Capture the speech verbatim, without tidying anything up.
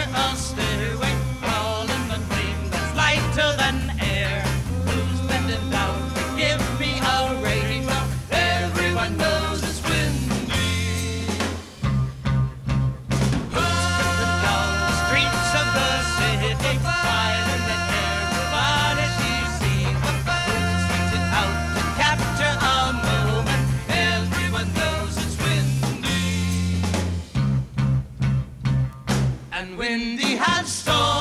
a stairway, crawling the flame that's lighter than air. Who's bending down to give me a rating? Well, everyone knows it's windy. Strolling down the streets of the city, smiling at everybody she sees. Who's reaching out to capture a moment? Everyone knows it's windy. And windy has storm.